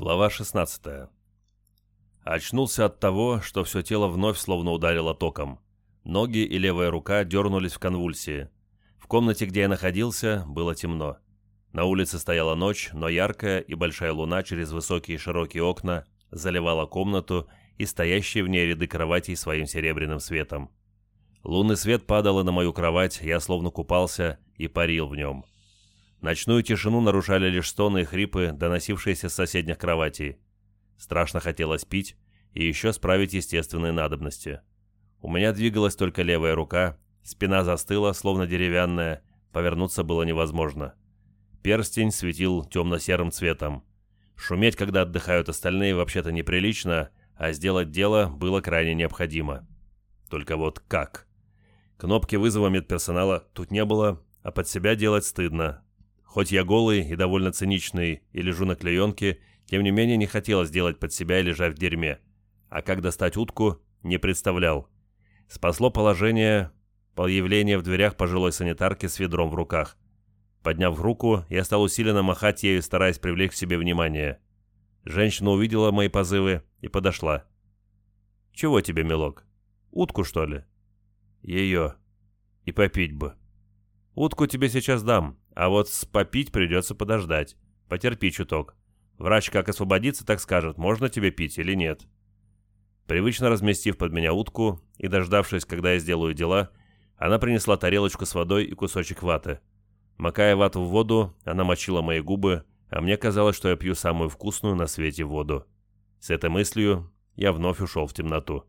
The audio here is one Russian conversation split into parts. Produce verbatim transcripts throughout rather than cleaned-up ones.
Глава шестнадцатая. Очнулся от того, что все тело вновь словно ударило током. Ноги и левая рука дернулись в конвульсии. В комнате, где я находился, было темно. На улице стояла ночь, но яркая и большая луна через высокие широкие окна заливала комнату и стоящие в ней ряды кроватей своим серебряным светом. Лунный свет падал на мою кровать, я словно купался и парил в нем. Ночную тишину нарушали лишь стоны и хрипы, доносившиеся с соседних кроватей. Страшно хотелось пить и еще справить естественные надобности. У меня двигалась только левая рука, спина застыла, словно деревянная, повернуться было невозможно. Перстень светил темно-серым цветом. Шуметь, когда отдыхают остальные, вообще-то неприлично, а сделать дело было крайне необходимо. Только вот как? Кнопки вызова медперсонала тут не было, а под себя делать стыдно. Хоть я голый и довольно циничный и лежу на клеенке, тем не менее не хотелось делать под себя и лежать в дерьме. А как достать утку, не представлял. Спасло положение появление в дверях пожилой санитарки с ведром в руках. Подняв руку, я стал усиленно махать ею, стараясь привлечь к себе внимание. Женщина увидела мои позывы и подошла. «Чего тебе, милок? Утку, что ли?» «Ее. И попить бы». «Утку тебе сейчас дам, а вот попить придется подождать. Потерпи чуток. Врач как освободится, так скажет, можно тебе пить или нет». Привычно разместив под меня утку и дождавшись, когда я сделаю дела, она принесла тарелочку с водой и кусочек ваты. Макая вату в воду, она мочила мои губы, а мне казалось, что я пью самую вкусную на свете воду. С этой мыслью я вновь ушел в темноту.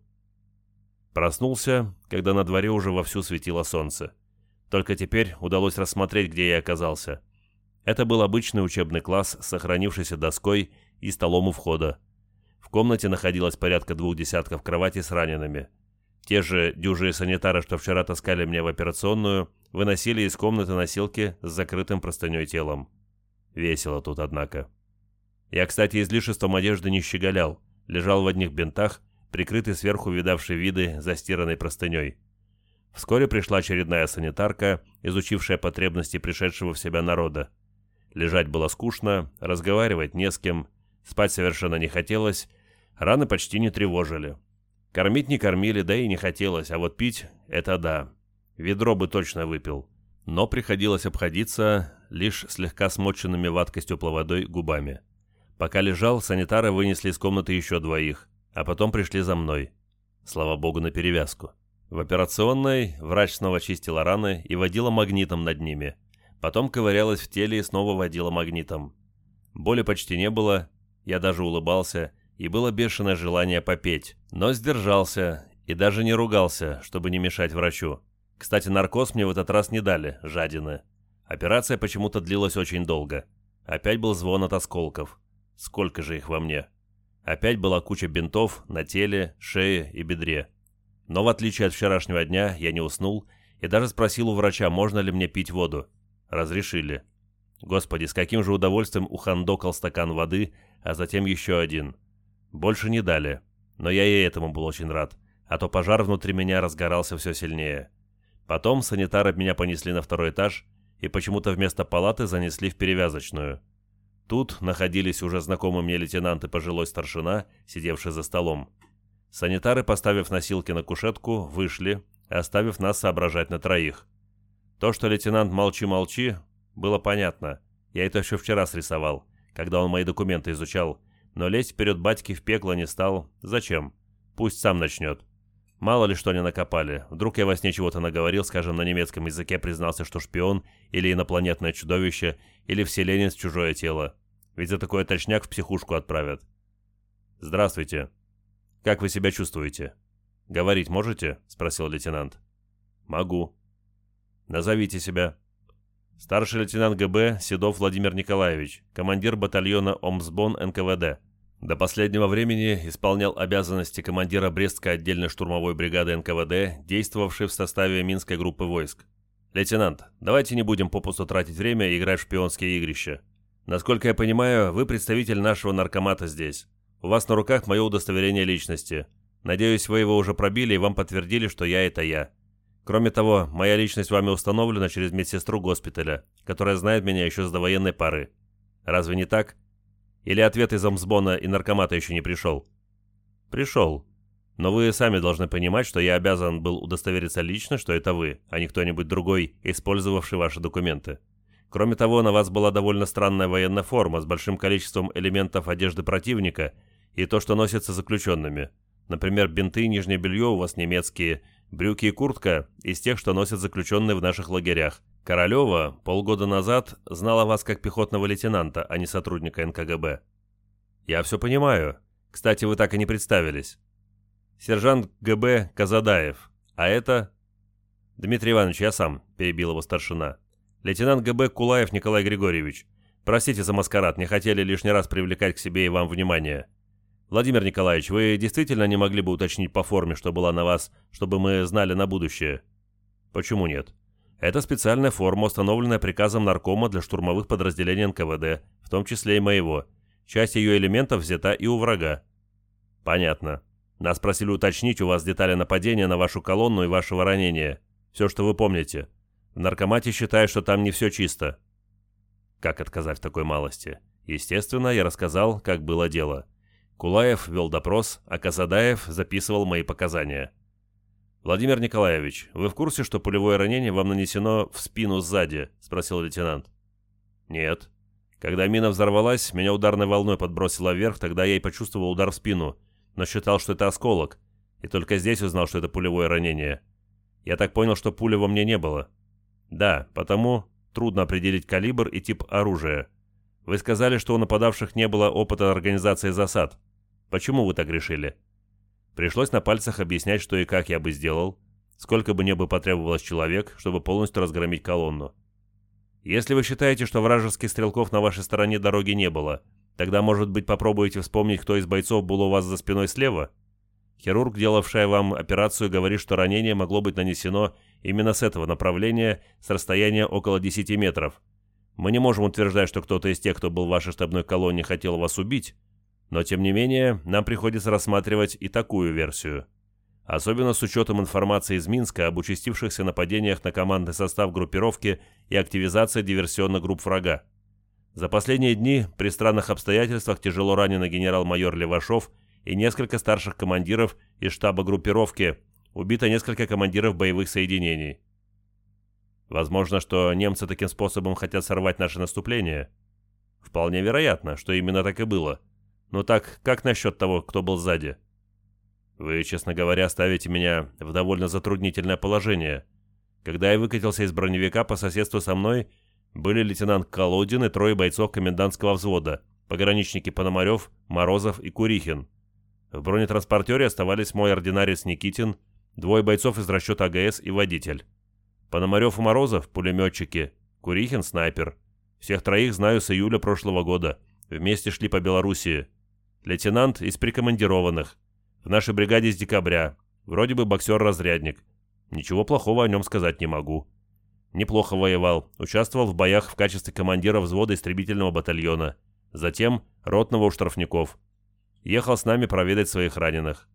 Проснулся, когда на дворе уже вовсю светило солнце. Только теперь удалось рассмотреть, где я оказался. Это был обычный учебный класс с сохранившейся доской и столом у входа. В комнате находилось порядка двух десятков кроватей с ранеными. Те же дюжие санитары, что вчера таскали меня в операционную, выносили из комнаты носилки с закрытым простыней телом. Весело тут, однако. Я, кстати, излишеством одежды не щеголял, лежал в одних бинтах, прикрытый сверху видавшей виды застиранной простыней. Вскоре пришла очередная санитарка, изучившая потребности пришедшего в себя народа. Лежать было скучно, разговаривать не с кем, спать совершенно не хотелось, раны почти не тревожили. Кормить не кормили, да и не хотелось, а вот пить – это да. Ведро бы точно выпил. Но приходилось обходиться лишь слегка смоченными ваткой с теплой водой губами. Пока лежал, санитары вынесли из комнаты еще двоих, а потом пришли за мной. Слава богу, на перевязку. В операционной врач снова чистила раны и водила магнитом над ними. Потом ковырялась в теле и снова водила магнитом. Боли почти не было, я даже улыбался, и было бешеное желание попеть, но сдержался и даже не ругался, чтобы не мешать врачу. Кстати, наркоз мне в этот раз не дали, жадины. Операция почему-то длилась очень долго. Опять был звон от осколков. Сколько же их во мне? Опять была куча бинтов на теле, шее и бедре. Но в отличие от вчерашнего дня, я не уснул и даже спросил у врача, можно ли мне пить воду. Разрешили. Господи, с каким же удовольствием ухандокал стакан воды, а затем еще один. Больше не дали, но я и этому был очень рад, а то пожар внутри меня разгорался все сильнее. Потом санитары меня понесли на второй этаж и почему-то вместо палаты занесли в перевязочную. Тут находились уже знакомый мне лейтенант и пожилой старшина, сидевший за столом. Санитары, поставив носилки на кушетку, вышли, оставив нас соображать на троих. То, что лейтенант «молчи-молчи», было понятно. Я это еще вчера срисовал, когда он мои документы изучал, но лезть вперед батьки в пекло не стал. Зачем? Пусть сам начнет. Мало ли что они накопали. Вдруг я во сне чего-то наговорил, скажем, на немецком языке признался, что шпион, или инопланетное чудовище, или вселенец в чужое тело. Ведь за такой точняк в психушку отправят. «Здравствуйте. Как вы себя чувствуете?» «Говорить можете?» — спросил лейтенант. «Могу». «Назовите себя». «Старший лейтенант ГБ Седов Владимир Николаевич, командир батальона Омсбон эн ка вэ дэ. До последнего времени исполнял обязанности командира Брестской отдельной штурмовой бригады эн ка вэ дэ, действовавшей в составе Минской группы войск. Лейтенант, давайте не будем попусту тратить время и играть в шпионские игрища. Насколько я понимаю, вы представитель нашего наркомата здесь. У вас на руках мое удостоверение личности. Надеюсь, вы его уже пробили и вам подтвердили, что я – это я. Кроме того, моя личность вами установлена через медсестру госпиталя, которая знает меня еще с довоенной поры. Разве не так? Или ответ из Омсбона и наркомата еще не пришел? Пришел. Но вы сами должны понимать, что я обязан был удостовериться лично, что это вы, а не кто-нибудь другой, использовавший ваши документы. Кроме того, на вас была довольно странная военная форма с большим количеством элементов одежды противника и то, что носится заключенными. Например, бинты и нижнее белье у вас немецкие, брюки и куртка из тех, что носят заключенные в наших лагерях. Королева полгода назад знала вас как пехотного лейтенанта, а не сотрудника эн ка гэ бэ. Я все понимаю. Кстати, вы так и не представились. Сержант гэ бэ Казадаев. А это... Дмитрий Иванович, я сам, перебил его старшина. Лейтенант гэ бэ Кулаев Николай Григорьевич. Простите за маскарад, не хотели лишний раз привлекать к себе и вам внимание. Владимир Николаевич, вы действительно не могли бы уточнить по форме, что была на вас, чтобы мы знали на будущее? Почему нет? Это специальная форма, установленная приказом наркома для штурмовых подразделений эн ка вэ дэ, в том числе и моего. Часть ее элементов взята и у врага. Понятно. Нас просили уточнить у вас детали нападения на вашу колонну и вашего ранения. Все, что вы помните. В наркомате считают, что там не все чисто. Как отказать в такой малости? Естественно, я рассказал, как было дело. Кулаев вел допрос, а Казадаев записывал мои показания. «Владимир Николаевич, вы в курсе, что пулевое ранение вам нанесено в спину сзади?» – спросил лейтенант. «Нет. Когда мина взорвалась, меня ударной волной подбросило вверх, тогда я и почувствовал удар в спину, но считал, что это осколок, и только здесь узнал, что это пулевое ранение. Я так понял, что пули во мне не было. Да, потому трудно определить калибр и тип оружия. Вы сказали, что у нападавших не было опыта организации засад. Почему вы так решили?» Пришлось на пальцах объяснять, что и как я бы сделал, сколько бы мне бы потребовалось человек, чтобы полностью разгромить колонну. Если вы считаете, что вражеских стрелков на вашей стороне дороги не было, тогда, может быть, попробуете вспомнить, кто из бойцов был у вас за спиной слева? Хирург, делавший вам операцию, говорит, что ранение могло быть нанесено именно с этого направления, с расстояния около десяти метров. Мы не можем утверждать, что кто-то из тех, кто был в вашей штабной колонне, хотел вас убить, но, тем не менее, нам приходится рассматривать и такую версию. Особенно с учетом информации из Минска об участившихся нападениях на командный состав группировки и активизации диверсионных групп врага. За последние дни при странных обстоятельствах тяжело раненый генерал-майор Левашов и несколько старших командиров из штаба группировки, убито несколько командиров боевых соединений. Возможно, что немцы таким способом хотят сорвать наше наступление. Вполне вероятно, что именно так и было. Но так, как насчет того, кто был сзади? Вы, честно говоря, ставите меня в довольно затруднительное положение. Когда я выкатился из броневика, по соседству со мной были лейтенант Колодин и трое бойцов комендантского взвода, пограничники Пономарев, Морозов и Курихин. В бронетранспортере оставались мой ординарец Никитин, двое бойцов из расчета а гэ эс и водитель. Пономарев и Морозов – пулеметчики, Курихин – снайпер. Всех троих знаю с июля прошлого года. Вместе шли по Белоруссии. Лейтенант из прикомандированных. В нашей бригаде с декабря. Вроде бы боксер-разрядник. Ничего плохого о нем сказать не могу. Неплохо воевал. Участвовал в боях в качестве командира взвода истребительного батальона. Затем ротного у штрафников. Ехал с нами проведать своих раненых.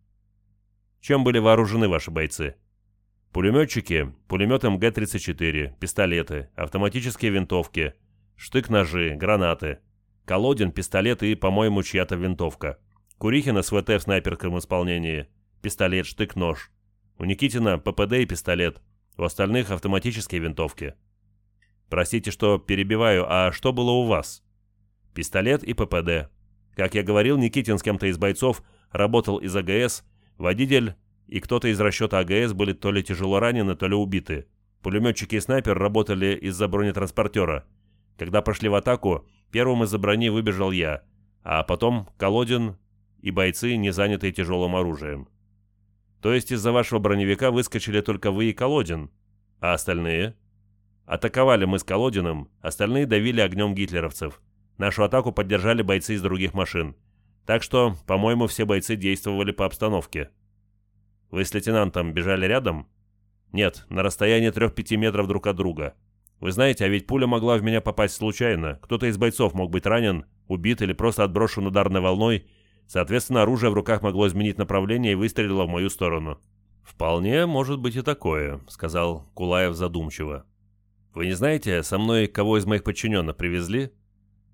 Чем были вооружены ваши бойцы? Пулеметчики, пулемет эм гэ тридцать четыре, пистолеты, автоматические винтовки, штык-ножи, гранаты. Колодин, пистолет и, по-моему, чья-то винтовка. Курихин эс вэ тэ в снайперском исполнении. Пистолет, штык-нож. У Никитина пэ пэ дэ и пистолет. У остальных автоматические винтовки. Простите, что перебиваю, а что было у вас? Пистолет и пэ пэ дэ. Как я говорил, Никитин с кем-то из бойцов работал из а гэ эс, водитель и кто-то из расчета а гэ эс были то ли тяжело ранены, то ли убиты. Пулеметчики и снайпер работали из-за бронетранспортера. Когда пошли в атаку, первым из-за брони выбежал я, а потом Колодин и бойцы, не занятые тяжелым оружием. То есть из-за вашего броневика выскочили только вы и Колодин, а остальные? Атаковали мы с Колодиным, остальные давили огнем гитлеровцев. Нашу атаку поддержали бойцы из других машин. Так что, по-моему, все бойцы действовали по обстановке. Вы с лейтенантом бежали рядом? Нет, на расстоянии трех-пяти метров друг от друга. Вы знаете, а ведь пуля могла в меня попасть случайно. Кто-то из бойцов мог быть ранен, убит или просто отброшен ударной волной. Соответственно, оружие в руках могло изменить направление и выстрелило в мою сторону. «Вполне может быть и такое», — сказал Кулаев задумчиво. «Вы не знаете, со мной кого из моих подчиненных привезли?»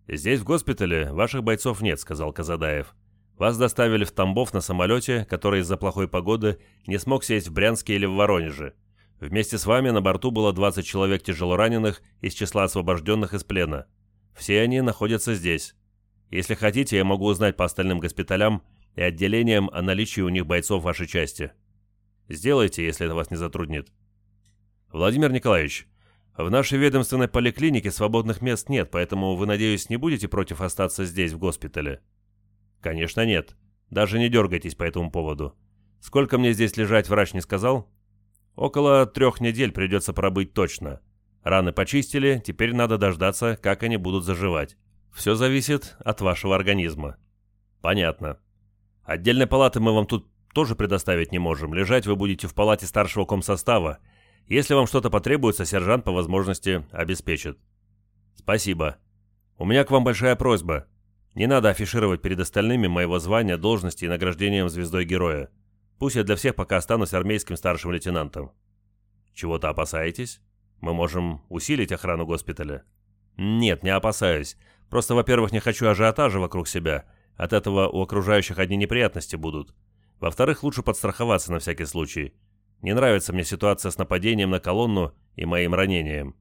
«Здесь, в госпитале, ваших бойцов нет», — сказал Казадаев. «Вас доставили в Тамбов на самолете, который из-за плохой погоды не смог сесть в Брянске или в Воронеже. Вместе с вами на борту было двадцать человек тяжелораненых из числа освобожденных из плена. Все они находятся здесь. Если хотите, я могу узнать по остальным госпиталям и отделениям о наличии у них бойцов вашей части. Сделайте, если это вас не затруднит». «Владимир Николаевич, в нашей ведомственной поликлинике свободных мест нет, поэтому вы, надеюсь, не будете против остаться здесь, в госпитале?» «Конечно нет. Даже не дергайтесь по этому поводу. Сколько мне здесь лежать, врач не сказал?» «Около трех недель придется пробыть точно. Раны почистили, теперь надо дождаться, как они будут заживать. Все зависит от вашего организма». «Понятно. Отдельной палаты мы вам тут тоже предоставить не можем. Лежать вы будете в палате старшего комсостава. Если вам что-то потребуется, сержант по возможности обеспечит». «Спасибо. У меня к вам большая просьба. Не надо афишировать перед остальными моего звания, должности и награждением звездой героя. Пусть я для всех пока останусь армейским старшим лейтенантом». «Чего-то опасаетесь? Мы можем усилить охрану госпиталя». «Нет, не опасаюсь. Просто, во-первых, не хочу ажиотажа вокруг себя. От этого у окружающих одни неприятности будут. Во-вторых, лучше подстраховаться на всякий случай. Не нравится мне ситуация с нападением на колонну и моим ранением».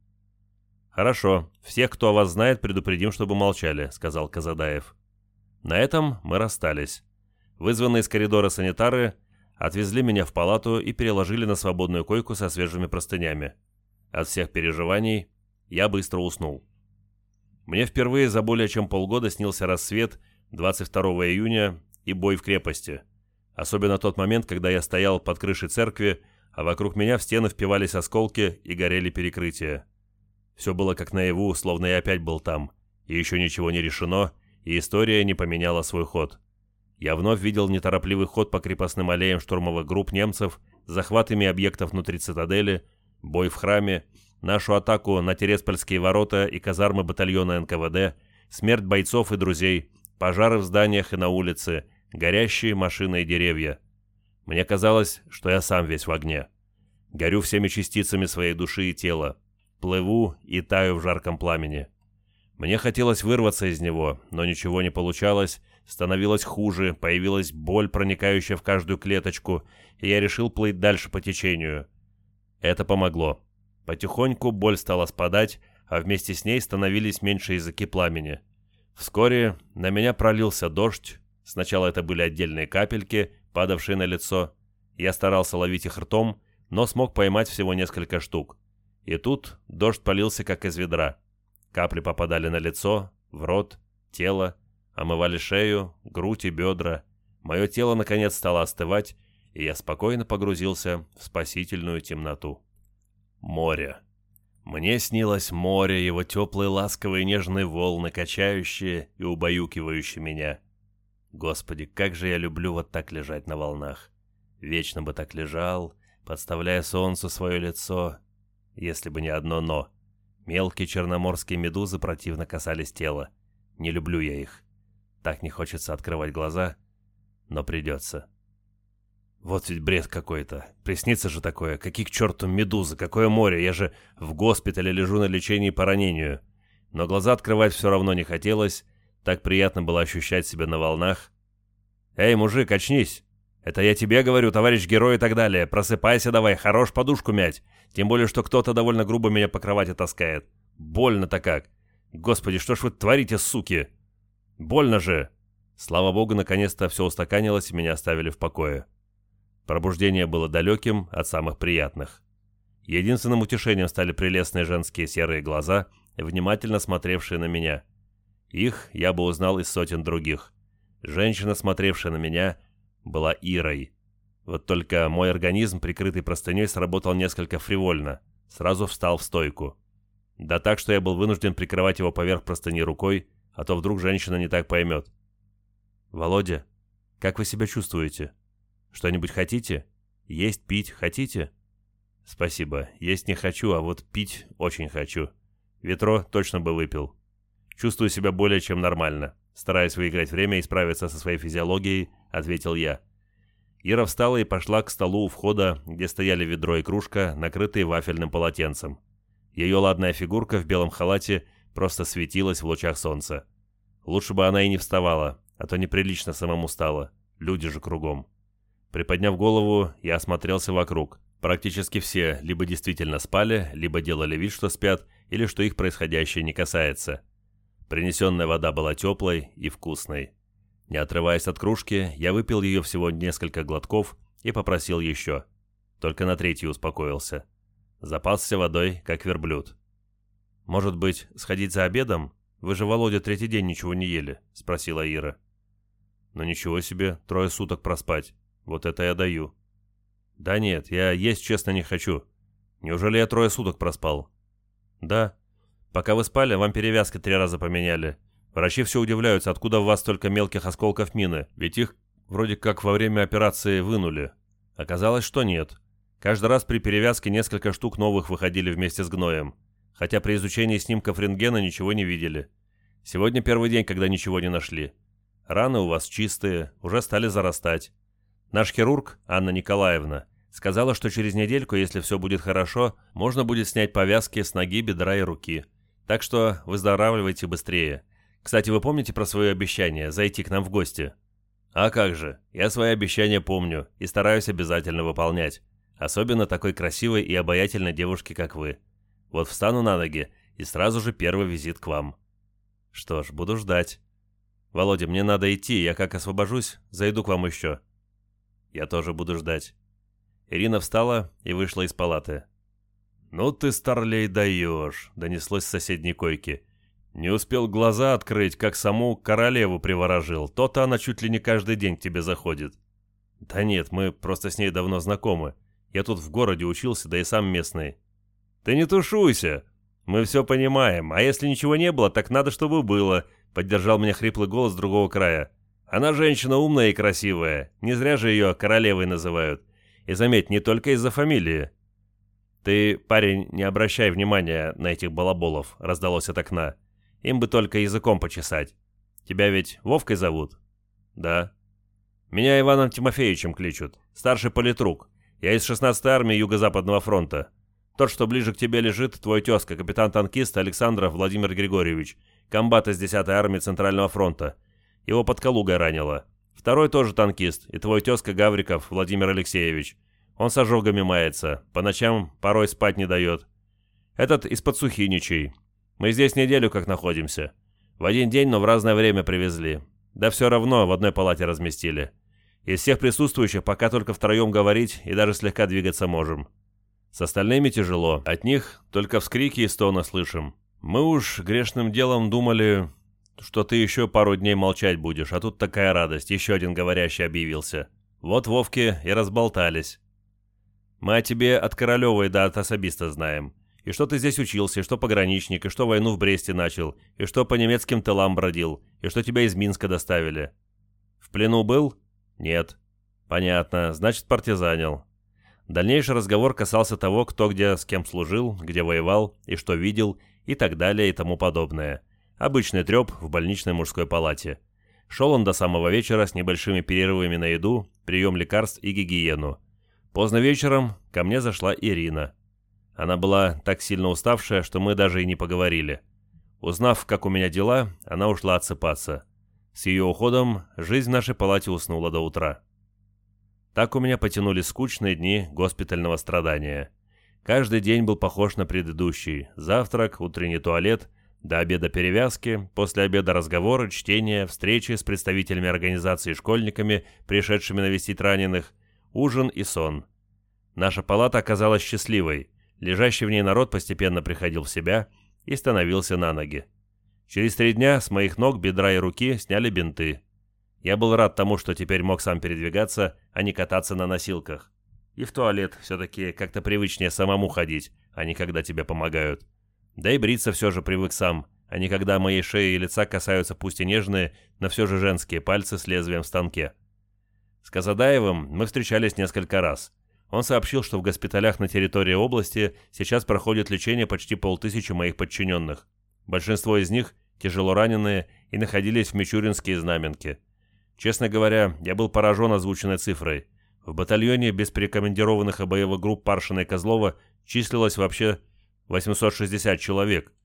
«Хорошо. Всех, кто о вас знает, предупредим, чтобы молчали», — сказал Казадаев. На этом мы расстались. Вызванные из коридора санитары отвезли меня в палату и переложили на свободную койку со свежими простынями. От всех переживаний я быстро уснул. Мне впервые за более чем полгода снился рассвет двадцать второго июня и бой в крепости. Особенно тот момент, когда я стоял под крышей церкви, а вокруг меня в стены впивались осколки и горели перекрытия. Все было как наяву, словно я опять был там, и еще ничего не решено, и история не поменяла свой ход. Я вновь видел неторопливый ход по крепостным аллеям штурмовых групп немцев, захват ими объектов внутри цитадели, бой в храме, нашу атаку на Тереспольские ворота и казармы батальона эн ка вэ дэ, смерть бойцов и друзей, пожары в зданиях и на улице, горящие машины и деревья. Мне казалось, что я сам весь в огне. Горю всеми частицами своей души и тела. Плыву и таю в жарком пламени. Мне хотелось вырваться из него, но ничего не получалось, становилось хуже, появилась боль, проникающая в каждую клеточку, и я решил плыть дальше по течению. Это помогло. Потихоньку боль стала спадать, а вместе с ней становились меньше языки пламени. Вскоре на меня пролился дождь. Сначала это были отдельные капельки, падавшие на лицо. Я старался ловить их ртом, но смог поймать всего несколько штук. И тут дождь полился как из ведра. Капли попадали на лицо, в рот, тело, омывали шею, грудь и бедра. Мое тело наконец стало остывать, и я спокойно погрузился в спасительную темноту. Море. Мне снилось море, его теплые, ласковые, нежные волны, качающие и убаюкивающие меня. Господи, как же я люблю вот так лежать на волнах. Вечно бы так лежал, подставляя солнцу свое лицо, если бы не одно «но». Мелкие черноморские медузы противно касались тела. Не люблю я их. Так не хочется открывать глаза, но придется. Вот ведь бред какой-то. Приснится же такое. Какие к черту медузы? Какое море? Я же в госпитале лежу на лечении по ранению. Но глаза открывать все равно не хотелось. Так приятно было ощущать себя на волнах. «Эй, мужик, очнись! Это я тебе говорю, товарищ герой и так далее. Просыпайся давай, хорош подушку мять. Тем более, что кто-то довольно грубо меня по кровати таскает. Больно-то как. Господи, что ж вы творите, суки? Больно же!» Слава богу, наконец-то все устаканилось и меня оставили в покое. Пробуждение было далеким от самых приятных. Единственным утешением стали прелестные женские серые глаза, внимательно смотревшие на меня. Их я бы узнал из сотен других. Женщина, смотревшая на меня, была Ирой. Вот только мой организм, прикрытый простыней, сработал несколько фривольно. Сразу встал в стойку. Да так, что я был вынужден прикрывать его поверх простыни рукой, а то вдруг женщина не так поймет. «Володя, как вы себя чувствуете? Что-нибудь хотите? Есть, пить хотите?» «Спасибо. Есть не хочу, а вот пить очень хочу. Ветро точно бы выпил. Чувствую себя более чем нормально. Стараясь выиграть время и справиться со своей физиологией, ответил я. Ира встала и пошла к столу у входа, где стояли ведро и кружка, накрытые вафельным полотенцем. Ее ладная фигурка в белом халате просто светилась в лучах солнца. Лучше бы она и не вставала, а то неприлично самому стало. Люди же кругом. Приподняв голову, я осмотрелся вокруг. Практически все либо действительно спали, либо делали вид, что спят, или что их происходящее не касается. Принесенная вода была теплой и вкусной. Не отрываясь от кружки, я выпил ее всего несколько глотков и попросил еще. Только на третий успокоился. Запасся водой, как верблюд. «Может быть, сходить за обедом? Вы же, Володя, третий день ничего не ели», — спросила Ира. «Ну ничего себе, трое суток проспать. Вот это я даю». «Да нет, я есть честно не хочу. Неужели я трое суток проспал?» «Да. Пока вы спали, вам перевязки три раза поменяли. Врачи все удивляются, откуда у вас столько мелких осколков мины, ведь их вроде как во время операции вынули. Оказалось, что нет. Каждый раз при перевязке несколько штук новых выходили вместе с гноем, хотя при изучении снимков рентгена ничего не видели. Сегодня первый день, когда ничего не нашли. Раны у вас чистые, уже стали зарастать. Наш хирург, Анна Николаевна, сказала, что через недельку, если все будет хорошо, можно будет снять повязки с ноги, бедра и руки. Так что выздоравливайте быстрее. Кстати, вы помните про свое обещание зайти к нам в гости? А как же, я свои обещания помню и стараюсь обязательно выполнять. Особенно такой красивой и обаятельной девушке, как вы. Вот встану на ноги и сразу же первый визит к вам. Что ж, буду ждать. Володя, мне надо идти, я как освобожусь, зайду к вам еще. Я тоже буду ждать. Ирина встала и вышла из палаты. «Ну ты, старлей, даешь», — донеслось с соседней койки. «Не успел глаза открыть, как саму королеву приворожил. То-то она чуть ли не каждый день к тебе заходит». «Да нет, мы просто с ней давно знакомы. Я тут в городе учился, да и сам местный». «Ты не тушуйся. Мы все понимаем. А если ничего не было, так надо, чтобы было», — поддержал меня хриплый голос с другого края. «Она женщина умная и красивая. Не зря же ее королевой называют. И заметь, не только из-за фамилии». «Ты, парень, не обращай внимания на этих балаболов», — раздалось от окна. «Им бы только языком почесать. Тебя ведь Вовкой зовут?» «Да». «Меня Иваном Тимофеевичем кличут. Старший политрук. Я из шестнадцатой армии Юго-Западного фронта. Тот, что ближе к тебе лежит, твой тезка, капитан-танкист Александров Владимир Григорьевич, комбат из десятой армии Центрального фронта. Его под Калугой ранило. Второй тоже танкист, и твой тезка Гавриков Владимир Алексеевич. Он с ожогами мается, по ночам порой спать не дает. Этот из-под Сухиничей. Мы здесь неделю как находимся. В один день, но в разное время привезли. Да все равно в одной палате разместили. Из всех присутствующих пока только втроем говорить и даже слегка двигаться можем. С остальными тяжело. От них только вскрики и стоны слышим. Мы уж грешным делом думали, что ты еще пару дней молчать будешь, а тут такая радость, еще один говорящий объявился. Вот Вовке и разболтались. Мы о тебе от Королевой да от особиста знаем. И что ты здесь учился, и что пограничник, и что войну в Бресте начал, и что по немецким тылам бродил, и что тебя из Минска доставили. В плену был? Нет. Понятно, значит, партизанил. Дальнейший разговор касался того, кто где с кем служил, где воевал, и что видел, и так далее, и тому подобное. Обычный треп в больничной мужской палате. Шел он до самого вечера с небольшими перерывами на еду, прием лекарств и гигиену. Поздно вечером ко мне зашла Ирина. Она была так сильно уставшая, что мы даже и не поговорили. Узнав, как у меня дела, она ушла отсыпаться. С ее уходом жизнь в нашей палате уснула до утра. Так у меня потянулись скучные дни госпитального страдания. Каждый день был похож на предыдущий. Завтрак, утренний туалет, до обеда перевязки, после обеда разговоры, чтения, встречи с представителями организации и школьниками, пришедшими навестить раненых, ужин и сон. Наша палата оказалась счастливой. Лежащий в ней народ постепенно приходил в себя и становился на ноги. Через три дня с моих ног, бедра и руки сняли бинты. Я был рад тому, что теперь мог сам передвигаться, а не кататься на носилках. И в туалет все-таки как-то привычнее самому ходить, а не когда тебе помогают. Да и бриться все же привык сам, а не когда моей шеи и лица касаются пусть и нежные, но все же женские пальцы с лезвием в станке. С Казадаевым мы встречались несколько раз. Он сообщил, что в госпиталях на территории области сейчас проходит лечение почти полтысячи моих подчиненных. Большинство из них тяжело раненые и находились в Мичуринске и Знаменке. Честно говоря, я был поражен озвученной цифрой. В батальоне без прикомандированных боевых групп Паршина и Козлова числилось вообще восемьсот шестьдесят человек.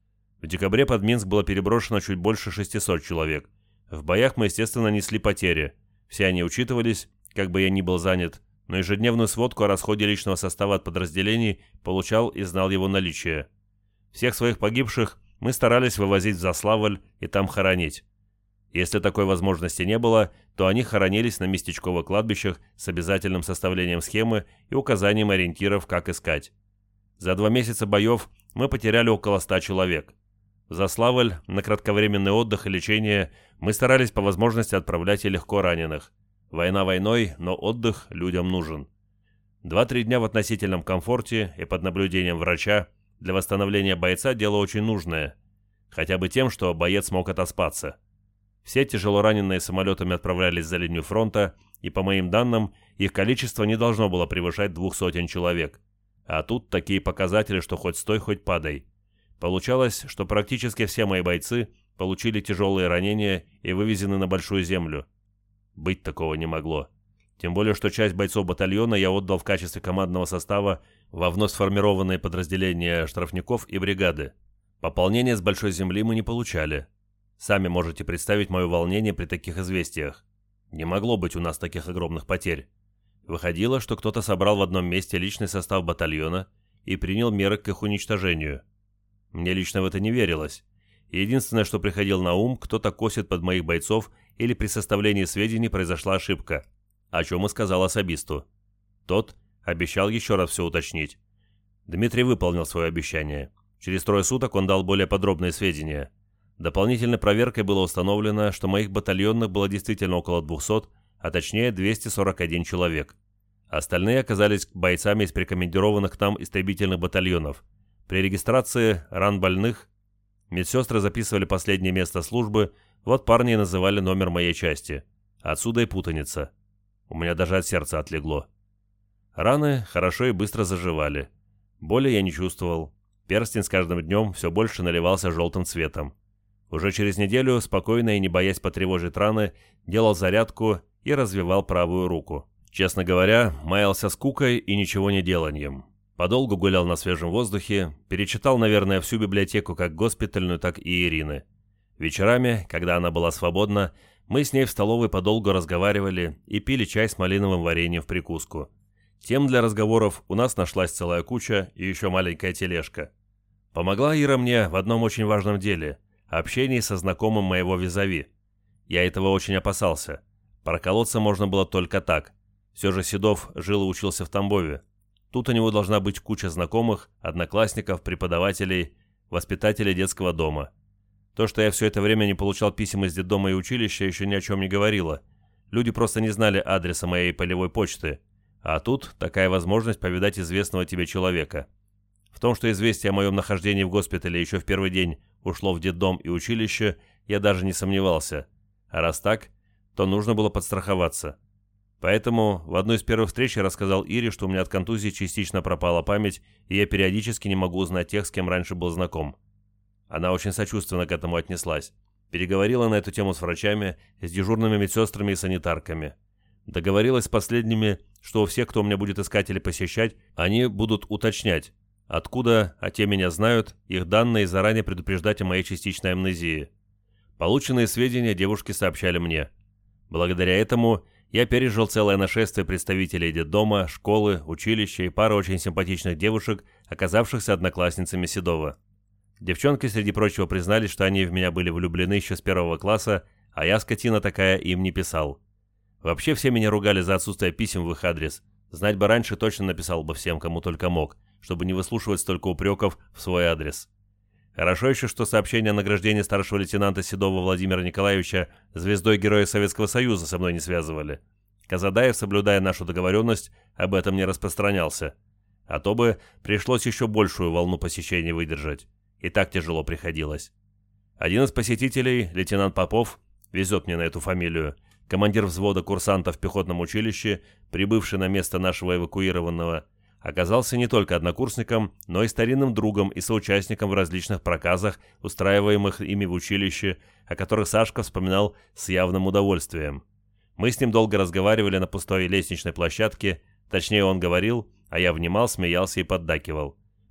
В декабре под Минск было переброшено чуть больше шестисот человек. В боях мы, естественно, несли потери. Все они учитывались, как бы я ни был занят, но ежедневную сводку о расходе личного состава от подразделений получал и знал его наличие. Всех своих погибших мы старались вывозить в Заславль и там хоронить. Если такой возможности не было, то они хоронились на местечковых кладбищах с обязательным составлением схемы и указанием ориентиров, как искать. За два месяца боев мы потеряли около ста человек. В Заславль на кратковременный отдых и лечение мы старались по возможности отправлять и легко раненых. Война войной, но отдых людям нужен. Два-три дня в относительном комфорте и под наблюдением врача для восстановления бойца дело очень нужное. Хотя бы тем, что боец мог отоспаться. Все тяжело раненые самолетами отправлялись за линию фронта, и, по моим данным, их количество не должно было превышать двух сотен человек. А тут такие показатели, что хоть стой, хоть падай. Получалось, что практически все мои бойцы получили тяжелые ранения и вывезены на Большую Землю. Быть такого не могло. Тем более, что часть бойцов батальона я отдал в качестве командного состава во вновь сформированные подразделения штрафников и бригады. Пополнение с Большой Земли мы не получали. Сами можете представить мое волнение при таких известиях. Не могло быть у нас таких огромных потерь. Выходило, что кто-то собрал в одном месте личный состав батальона и принял меры к их уничтожению. Мне лично в это не верилось. Единственное, что приходило на ум, кто-то косит под моих бойцов или при составлении сведений произошла ошибка, о чем и сказал особисту. Тот обещал еще раз все уточнить. Дмитрий выполнил свое обещание. Через трое суток он дал более подробные сведения. Дополнительной проверкой было установлено, что моих батальонных было действительно около двухсот, а точнее двести сорок один человек. Остальные оказались бойцами из прикомандированных к нам истребительных батальонов. При регистрации ран больных медсестры записывали последнее место службы, вот парни и называли номер моей части. Отсюда и путаница. У меня даже от сердца отлегло. Раны хорошо и быстро заживали. Боли я не чувствовал. Перстень с каждым днем все больше наливался желтым цветом. Уже через неделю, спокойно и не боясь потревожить раны, делал зарядку и развивал правую руку. Честно говоря, маялся скукой и ничего не деланием. Подолгу гулял на свежем воздухе, перечитал, наверное, всю библиотеку как госпитальную, так и Ирины. Вечерами, когда она была свободна, мы с ней в столовой подолгу разговаривали и пили чай с малиновым вареньем в прикуску. Тем для разговоров у нас нашлась целая куча и еще маленькая тележка. Помогла Ира мне в одном очень важном деле – общении со знакомым моего визави. Я этого очень опасался. Проколоться можно было только так. Все же Седов жил и учился в Тамбове. Тут у него должна быть куча знакомых, одноклассников, преподавателей, воспитателей детского дома. То, что я все это время не получал писем из детдома и училища, еще ни о чем не говорило. Люди просто не знали адреса моей полевой почты. А тут такая возможность повидать известного тебе человека. В том, что известие о моем нахождении в госпитале еще в первый день ушло в детдом и училище, я даже не сомневался. А раз так, то нужно было подстраховаться. Поэтому в одной из первых встреч я рассказал Ире, что у меня от контузии частично пропала память, и я периодически не могу узнать тех, с кем раньше был знаком. Она очень сочувственно к этому отнеслась. Переговорила на эту тему с врачами, с дежурными медсестрами и санитарками. Договорилась с последними, что у всех, кто меня будет искать или посещать, они будут уточнять, откуда, а те меня знают, их данные и заранее предупреждать о моей частичной амнезии. Полученные сведения девушки сообщали мне. Благодаря этому я пережил целое нашествие представителей детдома, школы, училища и пары очень симпатичных девушек, оказавшихся одноклассницами Седова. Девчонки, среди прочего, признались, что они в меня были влюблены еще с первого класса, а я, скотина такая, им не писал. Вообще все меня ругали за отсутствие писем в их адрес. Знать бы раньше, точно написал бы всем, кому только мог, чтобы не выслушивать столько упреков в свой адрес. Хорошо еще, что сообщение о награждении старшего лейтенанта Седова Владимира Николаевича звездой Героя Советского Союза со мной не связывали. Казадаев, соблюдая нашу договоренность, об этом не распространялся. А то бы пришлось еще большую волну посещений выдержать. И так тяжело приходилось. Один из посетителей, лейтенант Попов, везет мне на эту фамилию, командир взвода курсантов в пехотном училище, прибывший на место нашего эвакуированного, оказался не только однокурсником, но и старинным другом и соучастником в различных проказах, устраиваемых ими в училище, о которых Сашка вспоминал с явным удовольствием. Мы с ним долго разговаривали на пустой лестничной площадке, точнее он говорил, а я внимал, смеялся и поддакивал.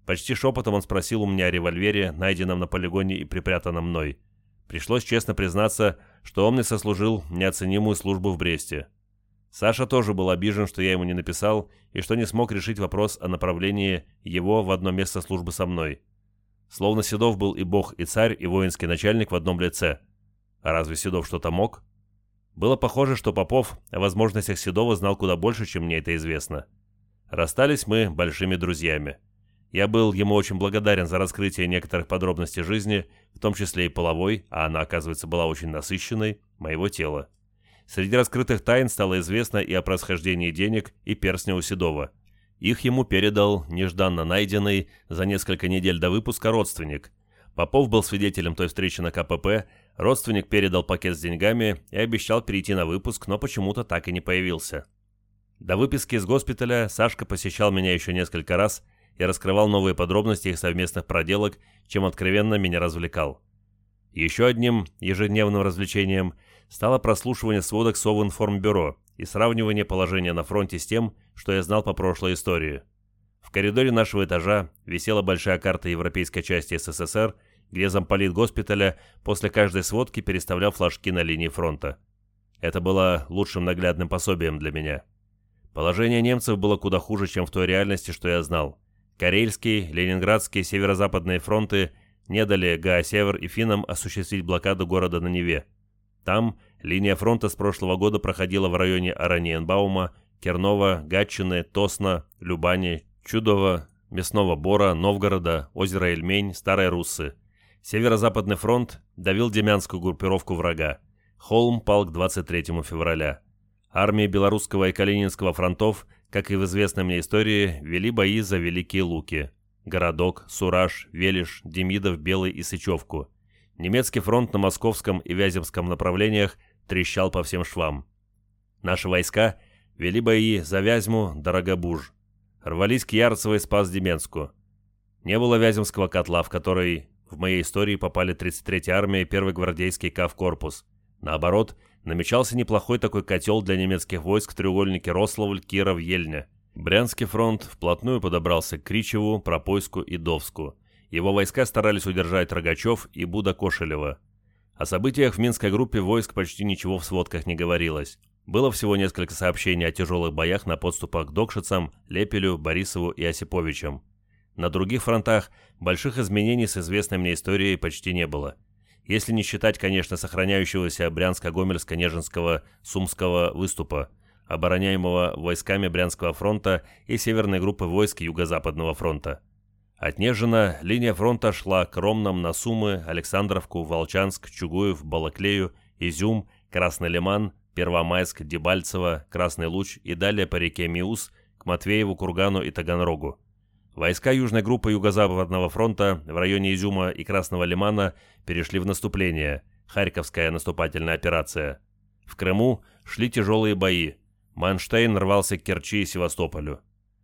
Почти шепотом он спросил у меня о револьвере, найденном на полигоне и припрятанном мной. Пришлось честно признаться, что он мне сослужил неоценимую службу в Бресте. Саша тоже был обижен, что я ему не написал, и что не смог решить вопрос о направлении его в одно место службы со мной. Словно Седов был и бог, и царь, и воинский начальник в одном лице. А разве Седов что-то мог? Было похоже, что Попов о возможностях Седова знал куда больше, чем мне это известно. Расстались мы большими друзьями. Я был ему очень благодарен за раскрытие некоторых подробностей жизни, в том числе и половой, а она, оказывается, была очень насыщенной, моего тела. Среди раскрытых тайн стало известно и о происхождении денег и перстня у Седова. Их ему передал нежданно найденный за несколько недель до выпуска родственник. Попов был свидетелем той встречи на ка пэ пэ, родственник передал пакет с деньгами и обещал перейти на выпуск, но почему-то так и не появился. До выписки из госпиталя Сашка посещал меня еще несколько раз и раскрывал новые подробности их совместных проделок, чем откровенно меня развлекал. Еще одним ежедневным развлечением стало прослушивание сводок Совинформбюро и сравнивание положения на фронте с тем, что я знал по прошлой истории. В коридоре нашего этажа висела большая карта европейской части эс эс эс эр, где замполит госпиталя после каждой сводки переставлял флажки на линии фронта. Это было лучшим наглядным пособием для меня. Положение немцев было куда хуже, чем в той реальности, что я знал. Карельский, Ленинградский, Северо-Западные фронты не дали ГА-Север и финнам осуществить блокаду города на Неве. Там линия фронта с прошлого года проходила в районе Ораниенбаума, Кернова, Гатчины, Тосна, Любани, Чудова, Мясного Бора, Новгорода, озера Эльмень, Старой Руссы. Северо-Западный фронт давил демянскую группировку врага. Холм пал к двадцать третьему февраля. Армии Белорусского и Калининского фронтов, как и в известной мне истории, вели бои за Великие Луки. Городок, Сураж, Велиш, Демидов, Белый и Сычевку. Немецкий фронт на Московском и Вяземском направлениях трещал по всем швам. Наши войска вели бои за Вязьму, Дорогобуж. Рвались к Ярцево и Спас-Деменску. Не было Вяземского котла, в который в моей истории попали тридцать третья армия и первый гвардейский кавкорпус. Наоборот, намечался неплохой такой котел для немецких войск в треугольнике Рославль, Киров, Ельня. Брянский фронт вплотную подобрался к Кричеву, Пропойску и Довску. Его войска старались удержать Рогачев и Буда-Кошелева. О событиях в Минской группе войск почти ничего в сводках не говорилось. Было всего несколько сообщений о тяжелых боях на подступах к Докшицам, Лепелю, Борисову и Осиповичам. На других фронтах больших изменений с известной мне историей почти не было. Если не считать, конечно, сохраняющегося Брянско-Гомельско-Нежинского Сумского выступа, обороняемого войсками Брянского фронта и Северной группы войск Юго-Западного фронта. От Нежина линия фронта шла к Ромнам на Сумы, Александровку, Волчанск, Чугуев, Балаклею, Изюм, Красный Лиман, Первомайск, Дебальцево, Красный Луч и далее по реке Миус к Матвееву, Кургану и Таганрогу. Войска южной группы Юго-Западного фронта в районе Изюма и Красного Лимана перешли в наступление, Харьковская наступательная операция. В Крыму шли тяжелые бои. Манштейн рвался к Керчи и Севастополю.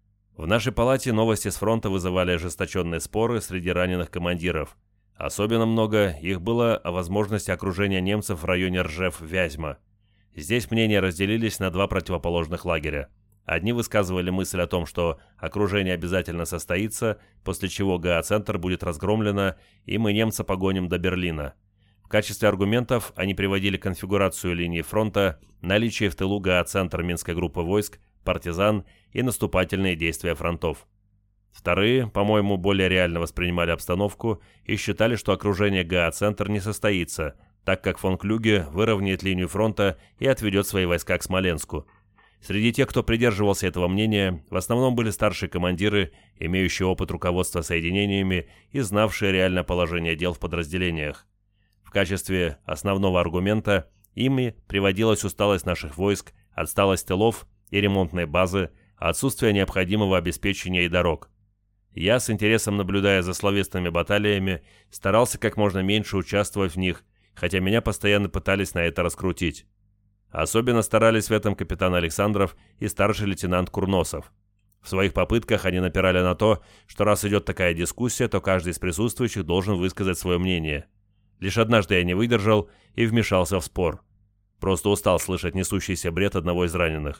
В нашей палате новости с фронта вызывали ожесточенные споры среди раненых командиров. Особенно много их было о возможности окружения немцев в районе Ржев-Вязьма. Здесь мнения разделились на два противоположных лагеря. Одни высказывали мысль о том, что окружение обязательно состоится, после чего ГА-центр будет разгромлено, и мы немца погоним до Берлина. В качестве аргументов они приводили конфигурацию линии фронта, наличие в тылу ГА-центра Минской группы войск, партизан и наступательные действия фронтов. Вторые, по-моему, более реально воспринимали обстановку и считали, что окружение ГА-центр не состоится, так как фон Клюге выровняет линию фронта и отведет свои войска к Смоленску. Среди тех, кто придерживался этого мнения, в основном были старшие командиры, имеющие опыт руководства соединениями и знавшие реальное положение дел в подразделениях. В качестве основного аргумента ими приводилась усталость наших войск, отсталость тылов и ремонтной базы, отсутствие необходимого обеспечения и дорог. Я, с интересом наблюдая за словесными баталиями, старался как можно меньше участвовать в них, хотя меня постоянно пытались на это раскрутить. Особенно старались в этом капитан Александров и старший лейтенант Курносов. В своих попытках они напирали на то, что раз идет такая дискуссия, то каждый из присутствующих должен высказать свое мнение. Лишь однажды я не выдержал и вмешался в спор. Просто устал слышать несущийся бред одного из раненых.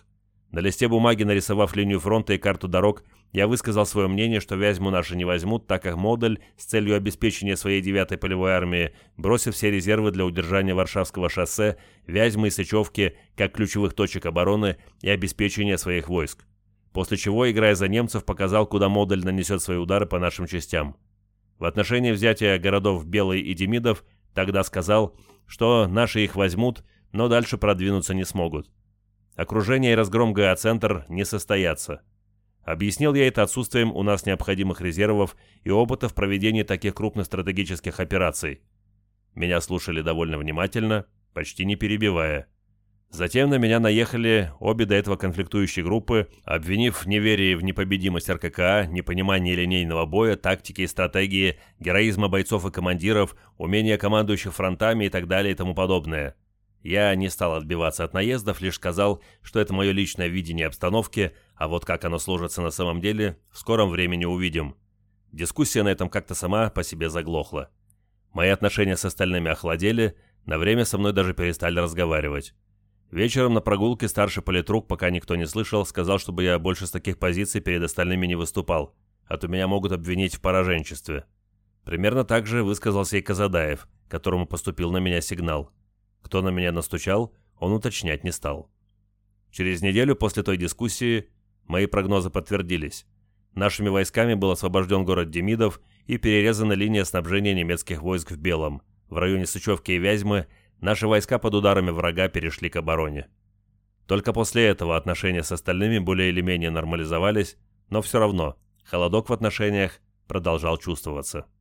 На листе бумаги, нарисовав линию фронта и карту дорог, я высказал свое мнение, что Вязьму наши не возьмут, так как Модель с целью обеспечения своей девятой полевой армии бросил все резервы для удержания Варшавского шоссе, Вязьмы и Сычевки как ключевых точек обороны и обеспечения своих войск. После чего, играя за немцев, показал, куда Модель нанесет свои удары по нашим частям. В отношении взятия городов Белый и Демидов тогда сказал, что наши их возьмут, но дальше продвинуться не смогут. Окружение и разгром ГА-центр не состоятся. Объяснил я это отсутствием у нас необходимых резервов и опыта в проведении таких крупных стратегических операций. Меня слушали довольно внимательно, почти не перебивая. Затем на меня наехали обе до этого конфликтующие группы, обвинив в неверии в непобедимость РККА, непонимании линейного боя, тактики и стратегии, героизма бойцов и командиров, умения командующих фронтами и так далее и тому подобное. Я не стал отбиваться от наездов, лишь сказал, что это мое личное видение обстановки, а вот как оно сложится на самом деле, в скором времени увидим. Дискуссия на этом как-то сама по себе заглохла. Мои отношения с остальными охладели, на время со мной даже перестали разговаривать. Вечером на прогулке старший политрук, пока никто не слышал, сказал, чтобы я больше с таких позиций перед остальными не выступал, а то меня могут обвинить в пораженчестве. Примерно так же высказался и Казадаев, которому поступил на меня сигнал. Кто на меня настучал, он уточнять не стал. Через неделю после той дискуссии мои прогнозы подтвердились. Нашими войсками был освобожден город Демидов и перерезана линия снабжения немецких войск в Белом. В районе Сычевки и Вязьмы наши войска под ударами врага перешли к обороне. Только после этого отношения с остальными более или менее нормализовались, но все равно холодок в отношениях продолжал чувствоваться.